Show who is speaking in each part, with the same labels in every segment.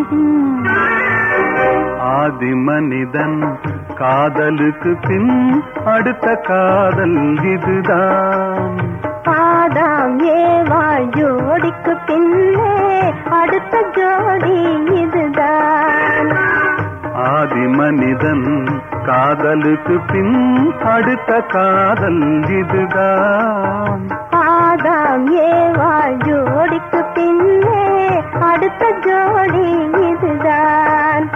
Speaker 1: ஆதி மனிதன் காதலுக்கு பின் அடுத்த காதல் இதுதான்.
Speaker 2: ஆதாம் ஏவாள் ஜோடிக்கு பின்னே அடுத்த ஜோடி இதுதான்.
Speaker 1: ஆதி மனிதன் காதலுக்கு பின் அடுத்த காதல் இதுதான்.
Speaker 2: ஆதாம் ஏவாள் ஜோடிக்கு பின்னே அடுத்த ஜோடி இதுதான்.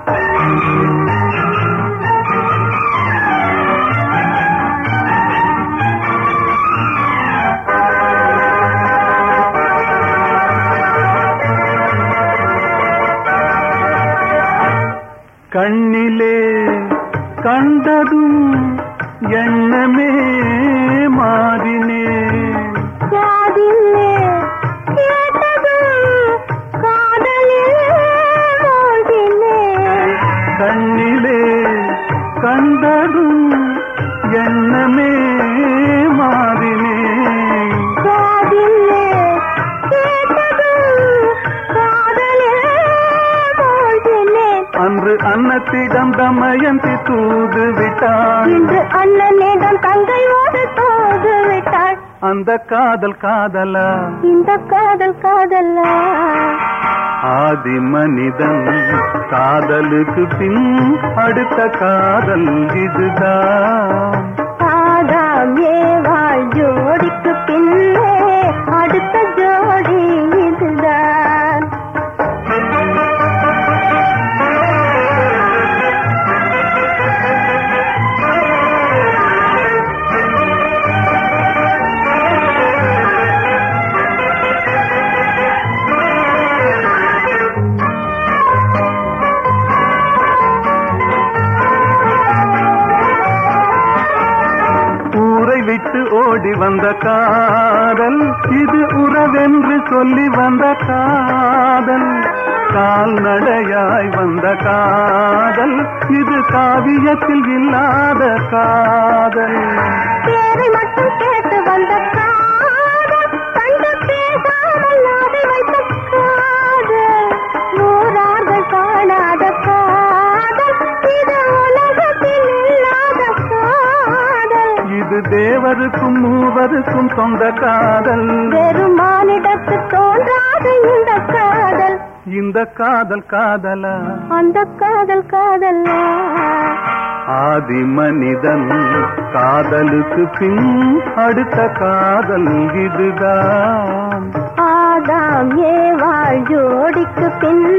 Speaker 1: கண்ணிலே கண்டதும் எண்ணமே மாறினே,
Speaker 2: காதிலே கேட்டதும் காதலிலே மூழ்கினே.
Speaker 1: கண்ணிலே கண்டதும் எண்ணமே மாறினே,
Speaker 2: காதிலே கேட்டதும் காதலிலே மூழ்கினே.
Speaker 1: அன்று அன்னத்திடம் தமயந்தி தூது விட்டாள்,
Speaker 2: இன்று அண்ணனிடம் தங்கையோடு தோது விட்டாள்.
Speaker 1: அந்த காதல் காதலா,
Speaker 2: இந்த காதல் காதலா.
Speaker 1: ஆதி மனிதன் காதலுக்கு பின் அடுத்த காதல் இதுதான்.
Speaker 2: ஆதாம் ஏவாள் ஜோடிக்கு பின்னே அடுத்த ஜோடி இதுதான்.
Speaker 1: விட்டு ஓடி வந்த காதல் இது உறவென்று சொல்லி வந்த காதல். கால்நடையாய் வந்த காதல் இது காவியத்தில் இல்லாத காதல்.
Speaker 2: பேரை மட்டும் கேட்டு வந்த காதல், கண்டு பேசாமல் நாடி வைத்த காதல். நூறார்கள் காணாத காதல், இது உலகத்தில் இல்லாத காதல்.
Speaker 1: இது தேவருக்கும் மூவருக்கும் சொந்த காதல்,
Speaker 2: வெறும் மானிடத்து தோன்றாத இந்த காதல்.
Speaker 1: இந்த காதல் காதலா,
Speaker 2: அந்த காதல் காதலா.
Speaker 1: ஆதி மனிதன் காதலுக்கு பின் அடுத்த காதல் இதுதான்.
Speaker 2: ஆதாம் ஏவாள் ஜோடிக்கு பின்